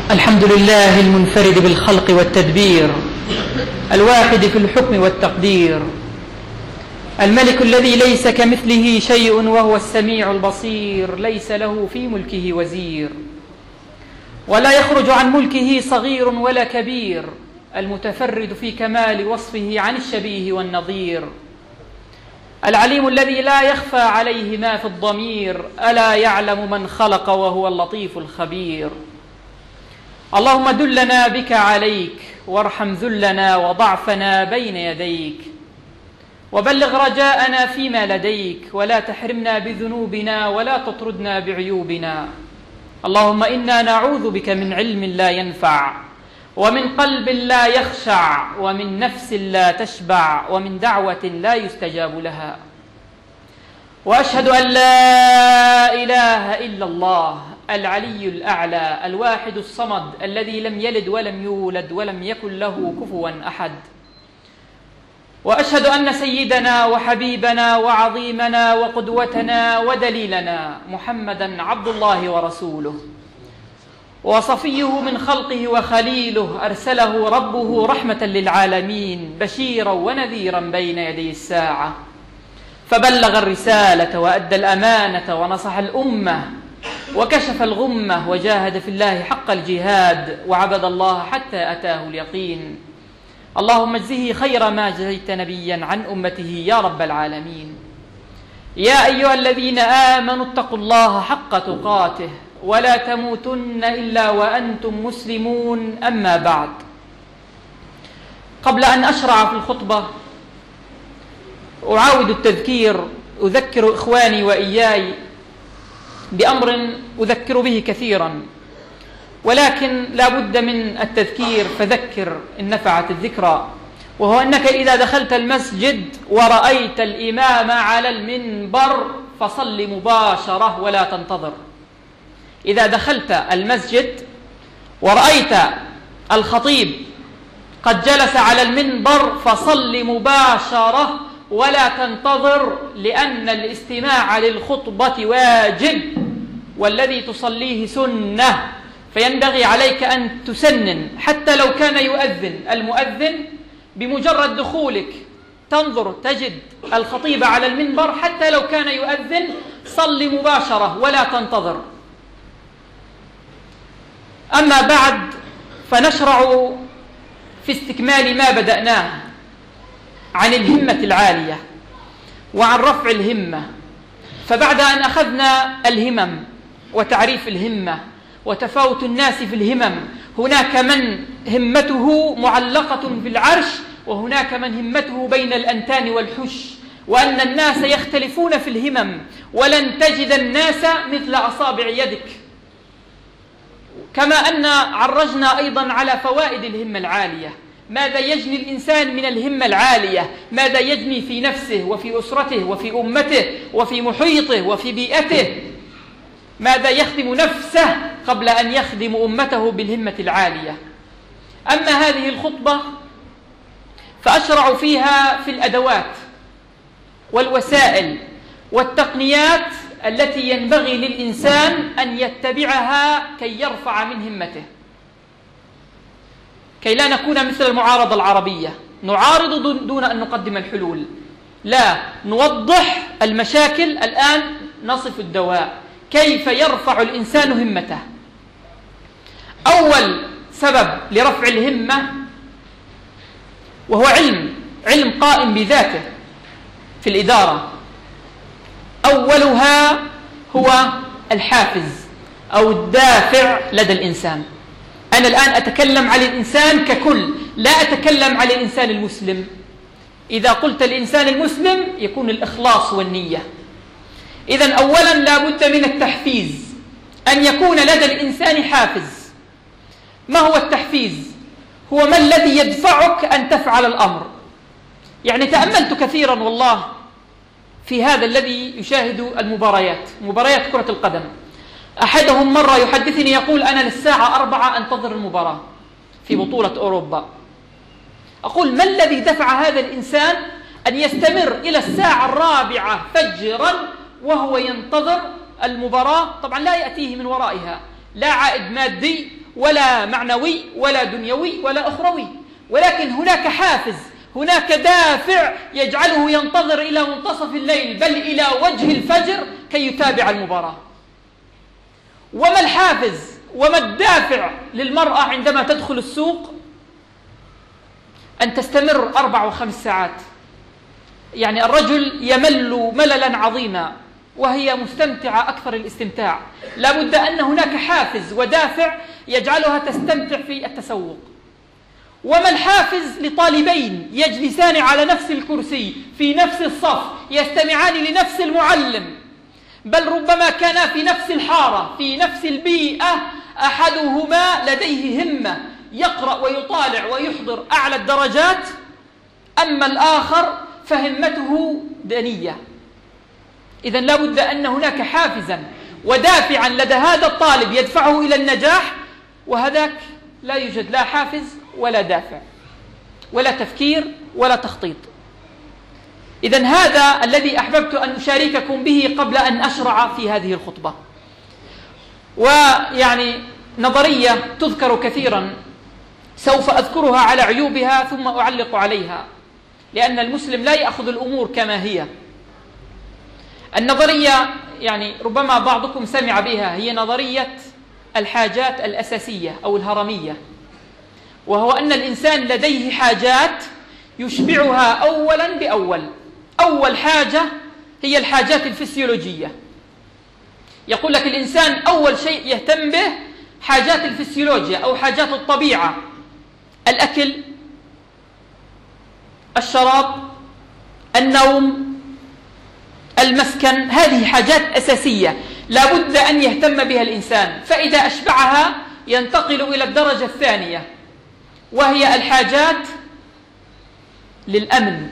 الحمد لله المنفرد بالخلق والتدبير، الواحد في الحكم والتقدير، الملك الذي ليس كمثله شيء وهو السميع البصير، ليس له في ملكه وزير ولا يخرج عن ملكه صغير ولا كبير، المتفرد في كمال وصفه عن الشبيه والنظير، العليم الذي لا يخفى عليه ما في الضمير، ألا يعلم من خلق وهو اللطيف الخبير. اللهم دلنا بك عليك، وارحم ذلنا وضعفنا بين يديك، وبلغ رجاءنا فيما لديك، ولا تحرمنا بذنوبنا ولا تطردنا بعيوبنا. اللهم إنا نعوذ بك من علم لا ينفع، ومن قلب لا يخشع، ومن نفس لا تشبع، ومن دعوة لا يستجاب لها. وأشهد أن لا إله إلا الله العلي الأعلى الواحد الصمد الذي لم يلد ولم يولد ولم يكن له كفوا أحد. وأشهد أن سيدنا وحبيبنا وعظيمنا وقدوتنا ودليلنا محمدا عبد الله ورسوله، وصفيه من خلقه وخليله، أرسله ربه رحمة للعالمين بشيرا ونذيرا بين يدي الساعة، فبلغ الرسالة وأدى الأمانة ونصح الأمة وكشف الغمة، وجاهد في الله حق الجهاد، وعبد الله حتى أتاه اليقين. اللهم اجزه خير ما جزيت نبيا عن أمته يا رب العالمين. يا أيها الذين آمنوا اتقوا الله حق تقاته ولا تموتن إلا وأنتم مسلمون. أما بعد، قبل أن أشرع في الخطبة أعاود التذكير، أذكر إخواني وإياي بأمر أذكر به كثيرا، ولكن لا بد من التذكير، فذكر إن نفعت الذكرى، وهو أنك إذا دخلت المسجد ورأيت الإمام على المنبر فصل مباشرة ولا تنتظر. إذا دخلت المسجد ورأيت الخطيب قد جلس على المنبر فصل مباشرة ولا تنتظر، لأن الاستماع للخطبة واجب، والذي تصليه سنة، فينبغي عليك أن تسنن حتى لو كان يؤذن المؤذن، بمجرد دخولك تنظر تجد الخطيب على المنبر، حتى لو كان يؤذن صل مباشرة ولا تنتظر. أما بعد، فنشرع في استكمال ما بدأناه عن الهمة العالية وعن رفع الهمة. فبعد أن أخذنا الهمم وتعريف الهمة وتفاوت الناس في الهمم، هناك من همته معلقة بالعرش، وهناك من همته بين الأنتان والحش، وأن الناس يختلفون في الهمم، ولن تجد الناس مثل أصابع يدك. كما أن عرجنا أيضا على فوائد الهمة العالية، ماذا يجني الإنسان من الهمة العالية، ماذا يجني في نفسه وفي أسرته وفي أمته وفي محيطه وفي بيئته، ماذا يخدم نفسه قبل أن يخدم أمته بالهمة العالية. أما هذه الخطبة فأشرع فيها في الأدوات والوسائل والتقنيات التي ينبغي للإنسان أن يتبعها كي يرفع من همته، كي لا نكون مثل المعارضة العربية، نعارض دون أن نقدم الحلول، لا، نوضح المشاكل. الآن نصف الدواء، كيف يرفع الإنسان همته. أول سبب لرفع الهمة وهو علم قائم بذاته في الإدارة. أولها هو الحافز أو الدافع لدى الإنسان. أنا الآن أتكلم عن الإنسان ككل، لا أتكلم عن الإنسان المسلم. إذا قلت الإنسان المسلم يكون الإخلاص والنية. إذن أولا لا بد من التحفيز، أن يكون لدى الإنسان حافز. ما هو التحفيز؟ هو ما الذي يدفعك أن تفعل الأمر. يعني تأملت كثيرا والله في هذا الذي يشاهد مباريات كرة القدم. أحدهم مرة يحدثني يقول: أنا للساعة 4 أنتظر المباراة في بطولة أوروبا. أقول: ما الذي دفع هذا الإنسان أن يستمر إلى الساعة 4 فجرا وهو ينتظر المباراة؟ طبعا لا يأتيه من ورائها لا عائد مادي ولا معنوي ولا دنيوي ولا أخروي، ولكن هناك حافز، هناك دافع يجعله ينتظر إلى منتصف الليل بل إلى وجه الفجر كي يتابع المباراة. وما الحافز وما الدافع للمرأة عندما تدخل السوق؟ أن تستمر 4 و5 ساعات. يعني الرجل يمل مللا عظيما وهي مستمتعة أكثر الاستمتاع. لا بد أن هناك حافز ودافع يجعلها تستمتع في التسوق. وما الحافز لطالبين يجلسان على نفس الكرسي في نفس الصف يستمعان لنفس المعلم، بل ربما كانا في نفس الحارة في نفس البيئة، أحدهما لديه همة يقرأ ويطالع ويحضر أعلى الدرجات، أما الآخر فهمته دنية. إذن لا بد أن هناك حافزا ودافعا لدى هذا الطالب يدفعه إلى النجاح، وهذاك لا يوجد لا حافز ولا دافع ولا تفكير ولا تخطيط. إذن هذا الذي أحببت أن أشارككم به قبل أن أشرع في هذه الخطبة. ويعني نظرية تذكر كثيرا سوف أذكرها على عيوبها ثم أعلق عليها، لأن المسلم لا يأخذ الأمور كما هي. النظرية يعني ربما بعضكم سمع بها، هي نظرية الحاجات الأساسية أو الهرمية، وهو أن الإنسان لديه حاجات يشبعها أولا بأول. أول حاجة هي الحاجات الفسيولوجية. يقول لك الإنسان أول شيء يهتم به حاجات الفسيولوجيا أو حاجات الطبيعة: الأكل، الشراب، النوم، المسكن. هذه حاجات أساسية لا بد أن يهتم بها الإنسان، فإذا أشبعها ينتقل إلى الدرجة الثانية، وهي الحاجات للأمن.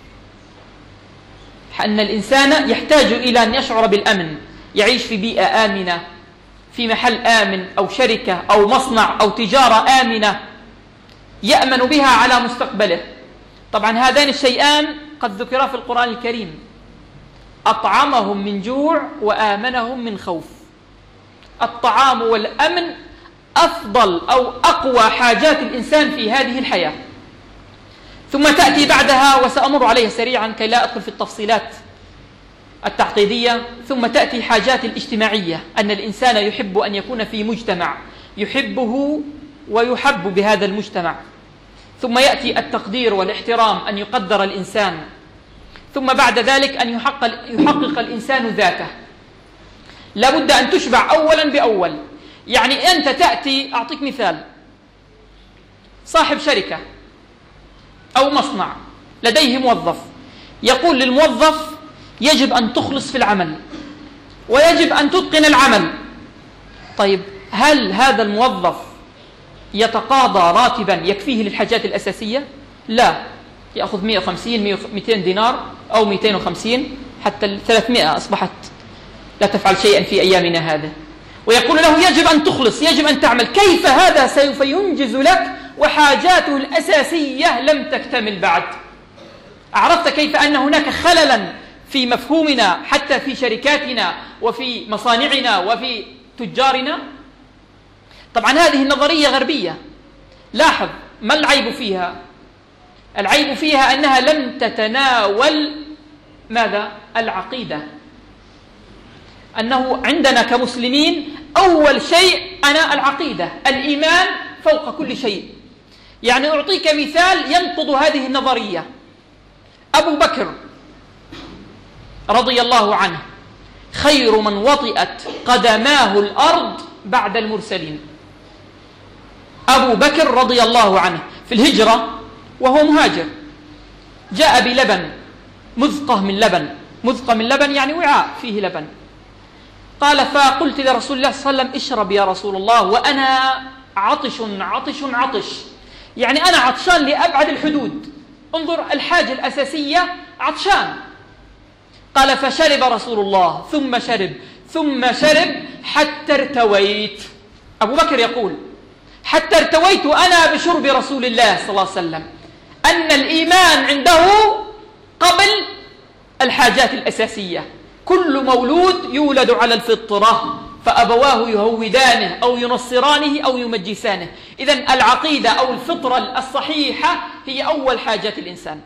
أن الإنسان يحتاج إلى أن يشعر بالأمن، يعيش في بيئة آمنة، في محل آمن أو شركة أو مصنع أو تجارة آمنة يأمن بها على مستقبله. طبعا هذان الشيئان قد ذكرا في القرآن الكريم: أطعمهم من جوع وآمنهم من خوف. الطعام والأمن أفضل أو أقوى حاجات الإنسان في هذه الحياة. ثم تأتي بعدها، وسأمر عليها سريعا كي لا أدخل في التفصيلات التعقيدية، ثم تأتي حاجات الاجتماعية، أن الإنسان يحب أن يكون في مجتمع يحبه ويحب بهذا المجتمع. ثم يأتي التقدير والاحترام، أن يقدر الإنسان. ثم بعد ذلك أن يحقق الإنسان ذاته. لا بد أن تشبع أولا بأول. يعني أنت تأتي، أعطيك مثال: صاحب شركة أو مصنع لديه موظف، يقول للموظف: يجب أن تخلص في العمل ويجب أن تتقن العمل. طيب، هل هذا الموظف يتقاضى راتبا يكفيه للحاجات الأساسية؟ لا، يأخذ 150 200 دينار أو 250 حتى 300 أصبحت لا تفعل شيئا في أيامنا هذا، ويقول له يجب أن تخلص، يجب أن تعمل. كيف هذا سوف ينجز لك وحاجاته الأساسية لم تكتمل بعد؟ عرفت كيف أن هناك خللا في مفهومنا حتى في شركاتنا وفي مصانعنا وفي تجارنا؟ طبعا هذه النظرية غربية. لاحظ ما العيب فيها؟ العيب فيها أنها لم تتناول ماذا؟ العقيدة. أنه عندنا كمسلمين أول شيء أنا العقيدة، الإيمان فوق كل شيء. يعني أعطيك مثال ينقض هذه النظرية: أبو بكر رضي الله عنه خير من وطئت قدماه الأرض بعد المرسلين. أبو بكر رضي الله عنه في الهجرة وهو مهاجر جاء بلبن، مذقة من لبن. مذقة من لبن يعني وعاء فيه لبن. قال: فقلت لرسول الله صلى الله عليه وسلم: اشرب يا رسول الله وأنا عطش عطش عطش، يعني أنا عطشان لأبعد الحدود. انظر الحاجة الأساسية، عطشان. قال: فشرب رسول الله ثم شرب ثم شرب حتى ارتويت. أبو بكر يقول: حتى ارتويت أنا بشرب رسول الله صلى الله عليه وسلم. أن الإيمان عنده قبل الحاجات الأساسية. كل مولود يولد على الفطرة، فأبواه يهودانه أو ينصرانه أو يمجسانه. إذن العقيدة أو الفطرة الصحيحة هي أول حاجات الإنسان.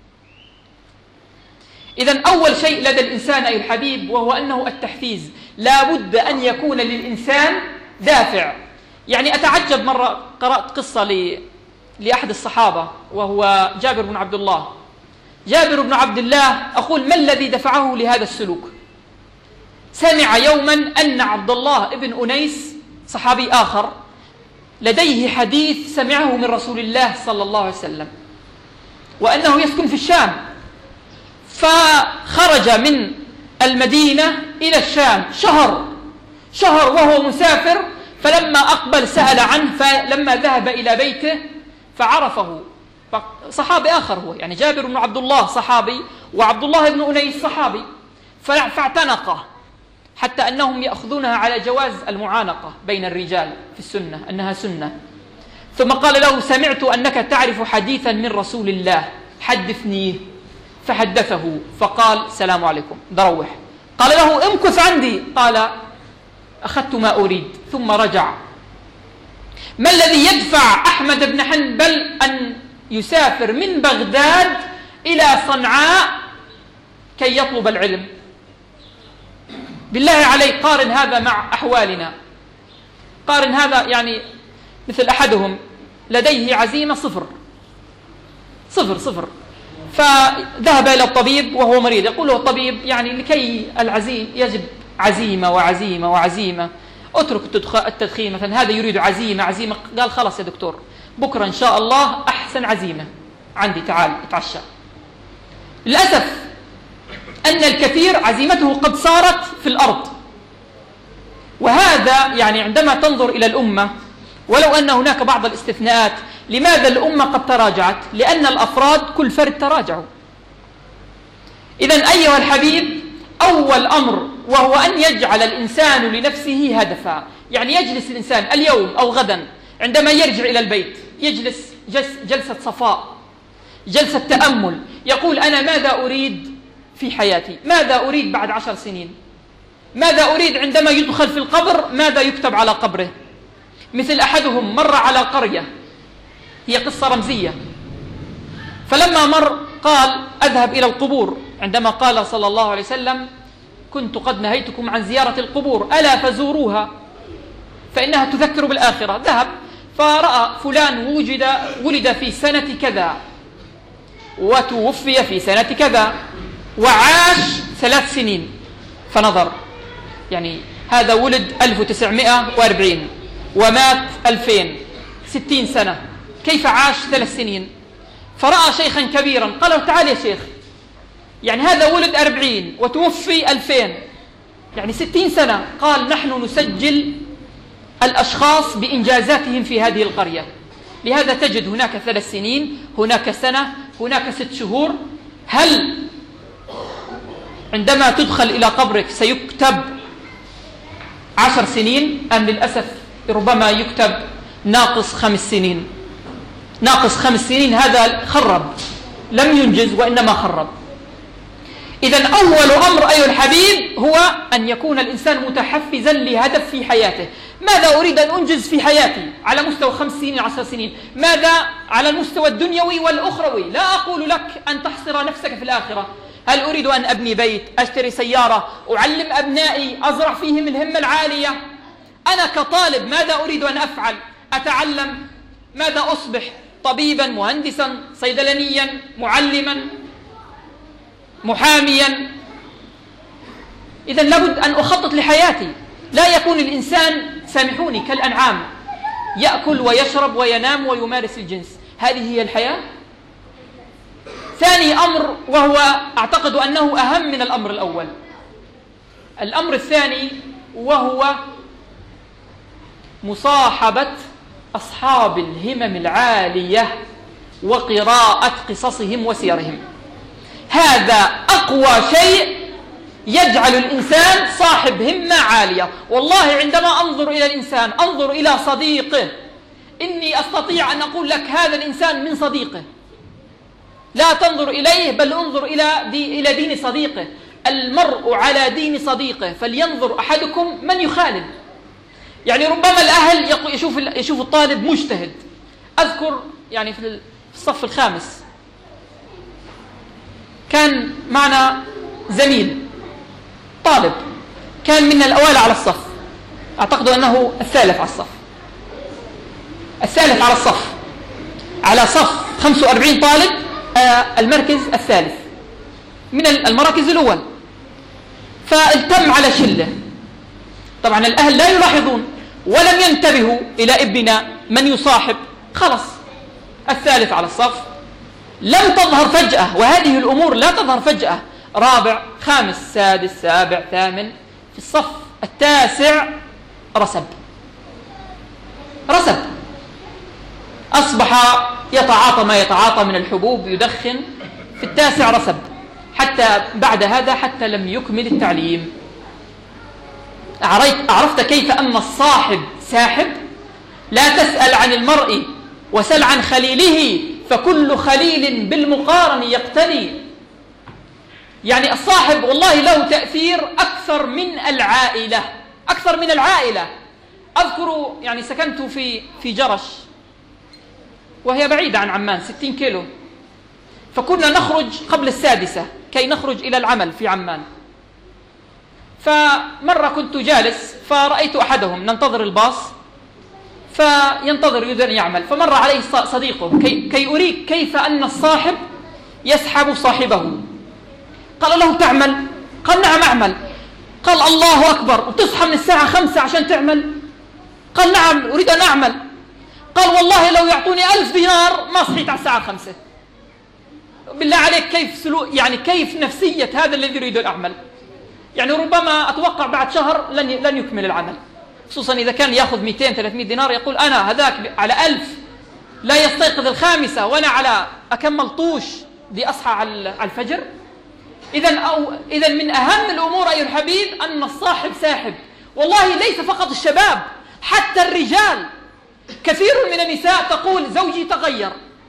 إذن أول شيء لدى الإنسان أي الحبيب وهو أنه التحفيز. لا بد أن يكون للإنسان دافع. يعني أتعجب، مرة قرأت قصة لأحد الصحابة وهو جابر بن عبد الله. جابر بن عبد الله أقول ما الذي دفعه لهذا السلوك؟ سمع يوما أن عبد الله بن أنيس صحابي آخر لديه حديث سمعه من رسول الله صلى الله عليه وسلم، وأنه يسكن في الشام، فخرج من المدينة إلى الشام شهر وهو مسافر، فلما أقبل سأل عنه، فلما ذهب إلى بيته فعرفه. صحابي آخر هو، يعني جابر بن عبد الله صحابي وعبد الله بن أنيس صحابي، فاعتنقه، حتى أنهم يأخذونها على جواز المعانقة بين الرجال في السنة، أنها سنة. ثم قال له سمعت أنك تعرف حديثا من رسول الله، حدثنيه. فحدثه فقال السلام عليكم، دروح. قال له امكث عندي، قال أخذت ما أريد ثم رجع. ما الذي يدفع أحمد بن حنبل أن يسافر من بغداد إلى صنعاء كي يطلب العلم؟ بالله عليك قارن هذا مع أحوالنا. قارن هذا، يعني مثل أحدهم لديه عزيمة صفر، فذهب إلى الطبيب وهو مريض. يقول له الطبيب يعني لكي العزيم يجب عزيمة وعزيمة وعزيمة، اترك التدخين مثلا، هذا يريد عزيمة. قال خلاص يا دكتور، بكرة إن شاء الله أحسن عزيمة عندي، تعال اتعشى. للأسف أن الكثير عزيمته قد صارت في الأرض. وهذا يعني عندما تنظر إلى الأمة، ولو أن هناك بعض الاستثناءات، لماذا الأمة قد تراجعت؟ لأن الأفراد كل فرد تراجعوا. إذن أيها الحبيب، أول أمر وهو أن يجعل الإنسان لنفسه هدفا. يعني يجلس الإنسان اليوم أو غدا عندما يرجع إلى البيت، يجلس جلسة صفاء، جلسة تأمل، يقول أنا ماذا أريد في حياتي؟ ماذا أريد بعد 10 سنين؟ ماذا أريد عندما يدخل في القبر؟ ماذا يكتب على قبره؟ مثل أحدهم مر على قرية، هي قصة رمزية، فلما مر قال أذهب إلى القبور، عندما قال صلى الله عليه وسلم كنت قد نهيتكم عن زيارة القبور ألا فزوروها فإنها تذكر بالآخرة. ذهب فرأى فلان ولد في سنة كذا وتوفي في سنة كذا وعاش 3 سنين، فنظر، يعني هذا ولد 1940 ومات 2000، 60 سنة، كيف عاش 3 سنين؟ فرأى شيخا كبيرا قال له تعال يا شيخ، يعني هذا ولد 40 وتوفي 2000، يعني 60 سنة. قال نحن نسجل الأشخاص بإنجازاتهم في هذه القرية، لهذا تجد هناك 3 سنين، هناك سنة، هناك 6 شهور. هل عندما تدخل إلى قبرك سيكتب 10 سنين أم للأسف ربما يكتب ناقص 5 سنين؟ ناقص 5 سنين، هذا خرب، لم ينجز وإنما خرب. إذن أول أمر أيها الحبيب هو أن يكون الإنسان متحفزا لهدف في حياته. ماذا أريد أن أنجز في حياتي على مستوى 5 سنين 10 سنين؟ ماذا على المستوى الدنيوي والأخروي؟ لا أقول لك أن تحصر نفسك في الآخرة. هل أريد أن أبني بيت، أشتري سيارة، أعلم أبنائي، أزرع فيهم الهمة العالية؟ أنا كطالب ماذا أريد أن أفعل؟ أتعلم ماذا أصبح؟ طبيبا، مهندسا، صيدلانيا، معلما، محاميا. إذن لابد أن أخطط لحياتي. لا يكون الإنسان، سامحوني، كالأنعام يأكل ويشرب وينام ويمارس الجنس. هذه هي الحياة؟ ثاني أمر، وهو أعتقد أنه أهم من الأمر الأول، الأمر الثاني وهو مصاحبة أصحاب الهمم العالية وقراءة قصصهم وسيرهم. هذا أقوى شيء يجعل الإنسان صاحب همة عالية. والله عندما أنظر إلى الإنسان أنظر إلى صديقه، إني أستطيع أن أقول لك هذا الإنسان من صديقه. لا تنظر إليه بل انظر إلى دين صديقه. المرء على دين صديقه فلينظر أحدكم من يخالل. يعني ربما الأهل يشوف الطالب مجتهد. أذكر يعني في الصف الخامس كان معنا زميل طالب كان من الأوائل على الصف، أعتقد أنه الثالث على الصف، الثالث على الصف، على صف 45 طالب، المركز الثالث من المراكز الأول. فالتم على شلة. طبعا الأهل لا يلاحظون ولم ينتبهوا إلى ابننا من يصاحب، خلص الثالث على الصف. لم تظهر فجأة، وهذه الأمور لا تظهر فجأة. رابع، خامس، سادس، سابع، ثامن، في الصف التاسع رسب، أصبح يتعاطى ما يتعاطى من الحبوب، يدخن. في التاسع رسب، حتى بعد هذا حتى لم يكمل التعليم. عرفت كيف أن الصاحب ساحب؟ لا تسأل عن المرء وسل عن خليله، فكل خليل بالمقارن يقتدي. يعني الصاحب والله له تأثير أكثر من العائلة، أكثر من العائلة. أذكر يعني سكنت في جرش، وهي بعيدة عن عمان 60 كيلو، فكنا نخرج قبل 6 كي نخرج إلى العمل في عمان. فمرة كنت جالس فرأيت أحدهم ننتظر الباص، فينتظر يريد أن يعمل، فمر عليه صديقه كي أريك كيف أن الصاحب يسحب صاحبه. قال له تعمل؟ قال نعم أعمل. قال الله أكبر، وتصحى من الساعة 5 عشان تعمل؟ قال نعم أريد أن أعمل. قال والله لو يعطوني 1000 دينار ما صحيت على الساعة 5. بالله عليك كيف يعني كيف نفسية هذا الذي يريد أن أعمل؟ يعني ربما أتوقع بعد شهر لن يكمل العمل، خصوصا إذا كان يأخذ 200-300 دينار. يقول أنا هذاك على 1000 لا يستيقظ الخامسة، وأنا على أكمل طوش دي أصحى على الفجر. إذا من أهم الأمور أيها الحبيب أن الصاحب ساحب. والله ليس فقط الشباب، حتى الرجال. كثير من النساء تقول زوجي تغير،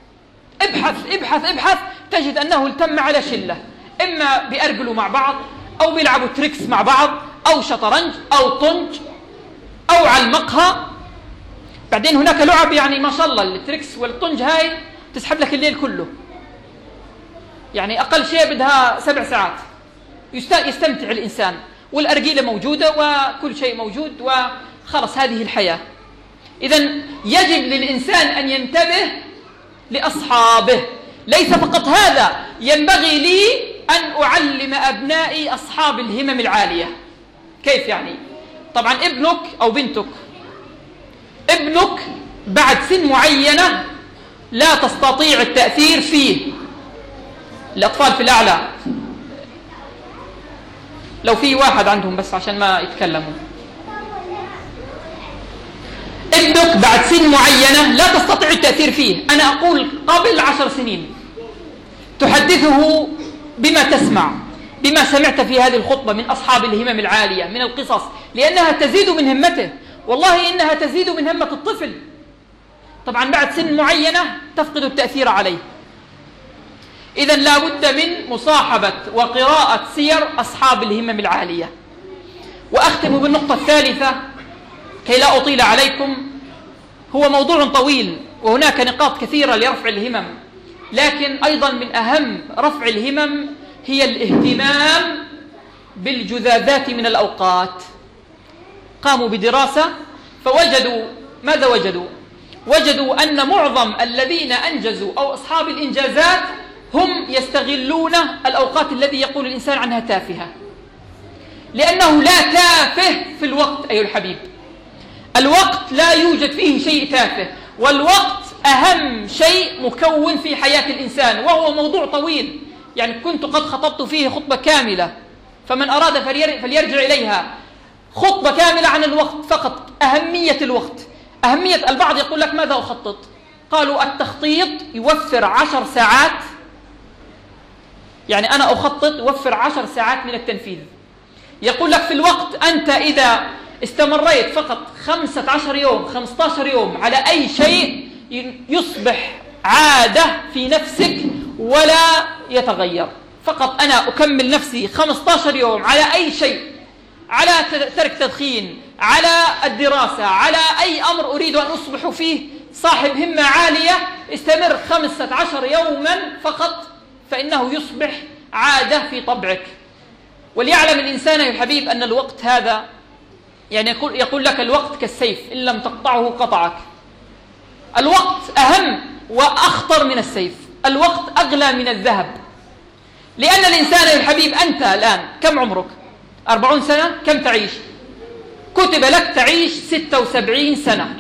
ابحث تجد أنه التم على شلة، إما بيأرجلوا مع بعض، أو بيلعبوا تريكس مع بعض، أو شطرنج، أو طنج، أو على المقهى. بعدين هناك لعب يعني ما شاء الله، التريكس والطنج هاي تسحب لك الليل كله، يعني أقل شيء بدها 7 ساعات يستمتع الإنسان، والأرجيلة موجودة وكل شيء موجود، وخلص هذه الحياة. إذن يجب للإنسان أن ينتبه لأصحابه. ليس فقط هذا، ينبغي لي أن أعلم أبنائي أصحاب الهمم العالية. كيف يعني؟ طبعا ابنك أو بنتك، ابنك بعد سن معينة لا تستطيع التأثير فيه. الأطفال في الأعلى لو في واحد عندهم بس عشان ما يتكلموا. ابنك بعد سن معينة لا تستطيع التأثير فيه. أنا أقول قبل 10 سنين تحدثه بما تسمع، بما سمعت في هذه الخطبة من أصحاب الهمم العالية، من القصص، لأنها تزيد من همته. والله إنها تزيد من همة الطفل. طبعا بعد سن معينة تفقد التأثير عليه. إذن لا بد من مصاحبة وقراءة سير أصحاب الهمم العالية. وأختم بالنقطة الثالثة كي لا أطيل عليكم. هو موضوع طويل وهناك نقاط كثيرة لرفع الهمم، لكن أيضا من أهم رفع الهمم هي الاهتمام بالجذاذات من الأوقات. قاموا بدراسة فوجدوا ماذا وجدوا؟ وجدوا أن معظم الذين أنجزوا أو أصحاب الإنجازات هم يستغلون الأوقات الذي يقول الإنسان عنها تافهة، لأنه لا تافه في الوقت أيها الحبيب. الوقت لا يوجد فيه شيء تافه، والوقت أهم شيء مكون في حياة الإنسان، وهو موضوع طويل يعني كنت قد خطبت فيه خطبة كاملة، فمن أراد فليرجع إليها. خطبة كاملة عن الوقت فقط، أهمية الوقت. أهمية البعض يقول لك ماذا أخطط؟ قالوا التخطيط يوفر 10 ساعات، يعني أنا أخطط يوفر 10 ساعات من التنفيذ. يقول لك في الوقت أنت إذا استمريت فقط 15 يوم 15 يوم على أي شيء يصبح عادة في نفسك ولا يتغير. فقط أنا أكمل نفسي 15 يوم على أي شيء، على ترك تدخين، على الدراسة، على أي أمر أريد أن أصبح فيه صاحب همة عالية، استمر 15 يوما فقط، فإنه يصبح عادة في طبعك. وليعلم الإنسان يا الحبيب أن الوقت هذا، يعني يقول لك الوقت كالسيف إن لم تقطعه قطعك. الوقت أهم وأخطر من السيف، الوقت أغلى من الذهب. لأن الإنسان يا الحبيب، أنت الآن كم عمرك؟ 40 سنة. كم تعيش؟ كتب لك تعيش 76 سنة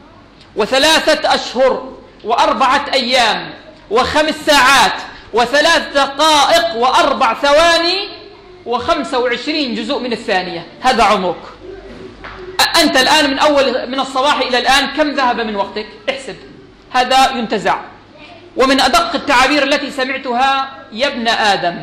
و3 أشهر و4 أيام و5 ساعات و3 دقائق و4 ثواني و25 جزء من الثانية. هذا عمرك. أنت الآن من الصباح إلى الآن كم ذهب من وقتك؟ احسب. هذا ينتزع. ومن أدق التعابير التي سمعتها: يا ابن آدم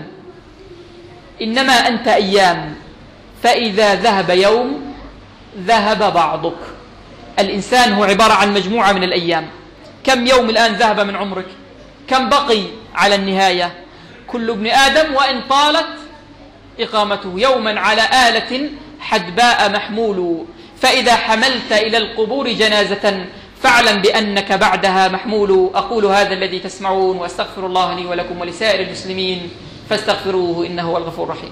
إنما أنت أيام، فإذا ذهب يوم ذهب بعضك. الإنسان هو عبارة عن مجموعة من الأيام. كم يوم الآن ذهب من عمرك؟ كم بقي على النهاية؟ كل ابن آدم وإن طالت إقامته يوما على آلة حدباء محمول، فإذا حملت إلى القبور جنازة فاعلم بأنك بعدها محمول. أقول هذا الذي تسمعون، وأستغفر الله لي ولكم ولسائر المسلمين فاستغفروه إنه هو الغفور الرحيم.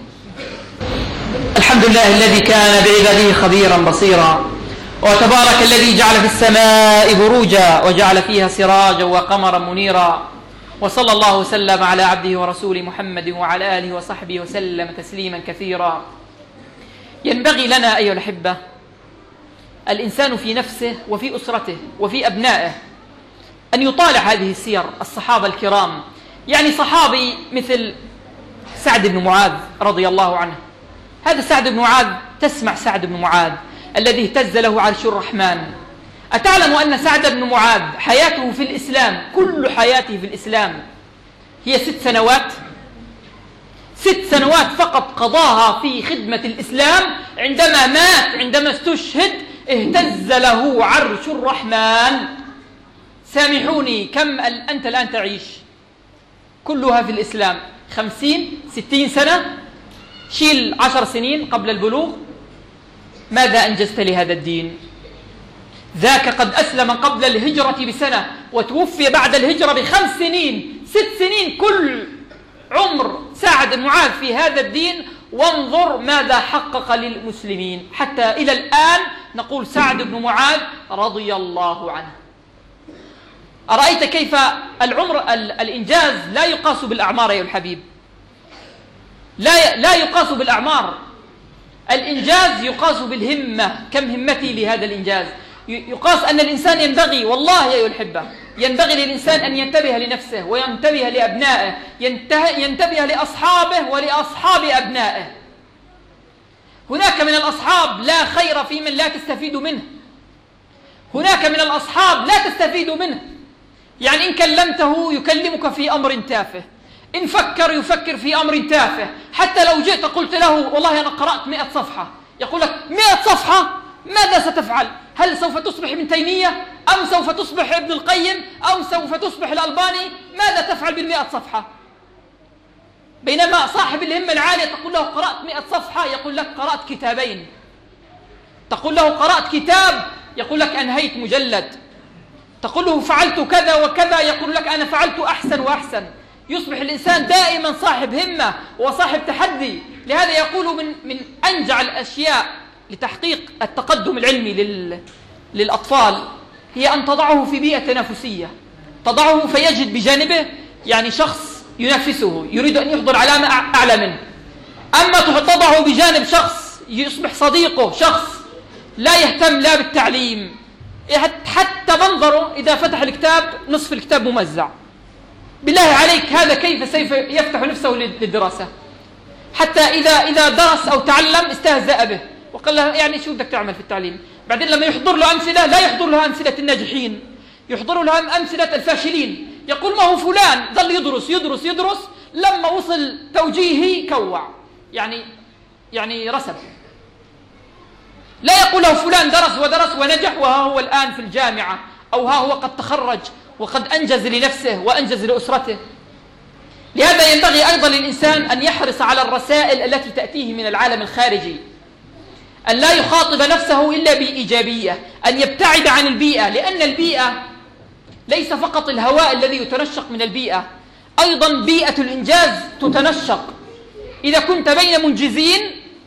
الحمد لله الذي كان بعباده خبيرا بصيرا، وتبارك الذي جعل في السماء بروجا وجعل فيها سراجا وقمرا منيرا، وصلى الله وسلم على عبده ورسوله محمد وعلى آله وصحبه وسلم تسليما كثيرا. ينبغي لنا أيها الأحبة، الإنسان في نفسه وفي أسرته وفي أبنائه أن يطالع هذه السير، الصحابة الكرام. يعني صحابي مثل سعد بن معاذ رضي الله عنه. هذا سعد بن معاذ، تسمع سعد بن معاذ الذي اهتز له عرش الرحمن. أتعلم أن سعد بن معاذ حياته في الإسلام، كل حياته في الإسلام هي 6 سنوات. 6 سنوات فقط قضاها في خدمة الإسلام. عندما مات، عندما استشهد، اهتز له عرش الرحمن. سامحوني، كم أنت الآن تعيش؟ كلها في الإسلام. 50 60 سنة، شيل 10 سنين قبل البلوغ. ماذا أنجزت لهذا الدين؟ ذاك قد أسلم قبل الهجرة بسنة، وتوفي بعد الهجرة ب5 سنين. 6 سنين كل عمر سعد بن معاذ في هذا الدين، وانظر ماذا حقق للمسلمين. حتى إلى الآن نقول سعد بن معاذ رضي الله عنه. أرأيت كيف الإنجاز لا يقاس بالأعمار يا الحبيب، لا يقاس بالأعمار. الإنجاز يقاس بالهمة. كم همتي لهذا الإنجاز؟ يقاس أن الإنسان ينبغي، والله يا الأحبة، ينبغي للإنسان أن ينتبه لنفسه وينتبه لأبنائه، ينتبه لأصحابه ولأصحاب أبنائه. هناك من الأصحاب لا خير في من لا تستفيد منه، هناك من الأصحاب لا تستفيد منه. يعني إن كلمته يكلمك في أمر تافه، إن فكر يفكر في أمر تافه. حتى لو جئت قلت له والله أنا قرأت 100 صفحة، يقول لك 100 صفحة؟ ماذا ستفعل؟ هل سوف تصبح ابن تيمية؟ أم سوف تصبح ابن القيم؟ أم سوف تصبح الألباني؟ ماذا تفعل بال100 صفحة؟ بينما صاحب الهمة العالية تقول له قرأت 100 صفحة، يقول لك قرأت كتابين. تقول له قرأت كتاب، يقول لك أنهيت مجلد. تقول له فعلت كذا وكذا، يقول لك أنا فعلت أحسن وأحسن. يصبح الإنسان دائما صاحب همة وصاحب تحدي. لهذا يقول من أنجع الأشياء لتحقيق التقدم العلمي للأطفال هي أن تضعه في بيئة تنافسية، تضعه فيجد بجانبه يعني شخص ينافسه، يريد أن يحضر علامة أعلى منه. أما تضعه بجانب شخص يصبح صديقه، شخص لا يهتم لا بالتعليم، حتى منظره إذا فتح الكتاب نصف الكتاب ممزع. بالله عليك هذا كيف يفتح نفسه للدراسة؟ حتى إذا درس أو تعلم استهزأ به وقال له يعني شو بدك تعمل في التعليم؟ بعدين لما يحضر له أمثلة لا يحضر له أمثلة الناجحين، يحضر له أمثلة الفاشلين. يقول ما هو فلان ظل يدرس يدرس يدرس، لما وصل توجيهي كوع، يعني رسب. لا يقول له فلان درس ودرس ونجح وها هو الآن في الجامعة، أو ها هو قد تخرج وقد أنجز لنفسه وأنجز لأسرته. لهذا ينبغي أيضا للإنسان أن يحرص على الرسائل التي تأتيه من العالم الخارجي، أن لا يخاطب نفسه إلا بإيجابية، أن يبتعد عن البيئة، لأن البيئة ليس فقط الهواء الذي يتنشق من البيئة، أيضا بيئة الإنجاز تتنشق. إذا كنت بين منجزين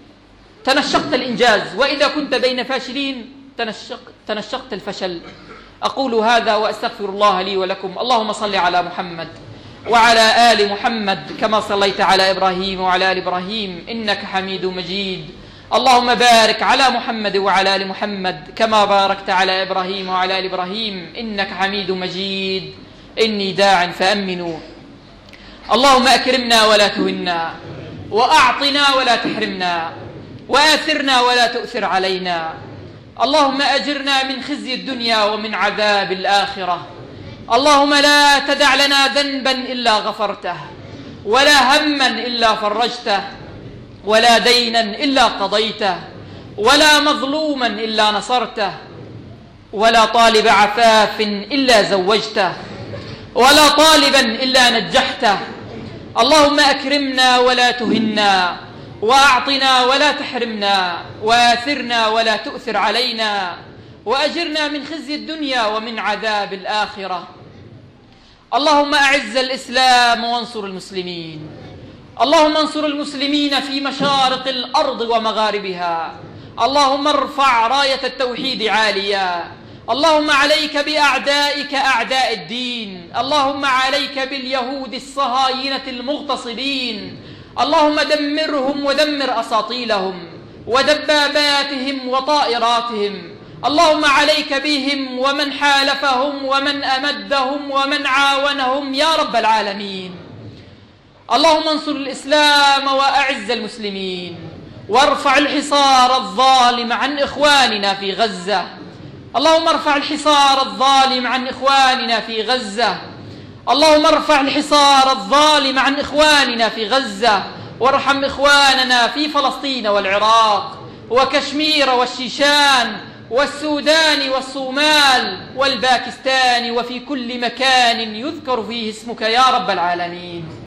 تنشقت الإنجاز، وإذا كنت بين فاشلين تنشقت الفشل. أقول هذا وأستغفر الله لي ولكم. اللهم صل على محمد وعلى آل محمد كما صليت على إبراهيم وعلى آل إبراهيم إنك حميد مجيد. اللهم بارك على محمد وعلى آل محمد كما باركت على إبراهيم وعلى آل إبراهيم إنك حميد مجيد. إني داع فأمنوا. اللهم أكرمنا ولا تهنا، وأعطنا ولا تحرمنا، وآثرنا ولا تؤثر علينا. اللهم أجرنا من خزي الدنيا ومن عذاب الآخرة. اللهم لا تدع لنا ذنبا إلا غفرته، ولا هما إلا فرجته، ولا دينا إلا قضيته، ولا مظلوما إلا نصرته، ولا طالب عفاف إلا زوجته، ولا طالبا إلا نجحته. اللهم أكرمنا ولا تهنا، وأعطنا ولا تحرمنا، وآثرنا ولا تؤثر علينا، وأجرنا من خزي الدنيا ومن عذاب الآخرة. اللهم أعز الإسلام وانصر المسلمين. اللهم انصر المسلمين في مشارق الأرض ومغاربها. اللهم ارفع راية التوحيد عاليا. اللهم عليك بأعدائك أعداء الدين. اللهم عليك باليهود الصهاينة المغتصبين. اللهم دمرهم ودمر أساطيلهم ودباباتهم وطائراتهم. اللهم عليك بهم ومن حالفهم ومن أمدهم ومن عاونهم يا رب العالمين. اللهم انصر الإسلام وأعز المسلمين، وارفع الحصار الظالم عن إخواننا في غزة. اللهم ارفع الحصار الظالم عن إخواننا في غزة. اللهم ارفع الحصار الظالم عن إخواننا في غزة، وارحم إخواننا في فلسطين والعراق وكشمير والشيشان والسودان والصومال والباكستان وفي كل مكان يذكر فيه اسمك يا رب العالمين.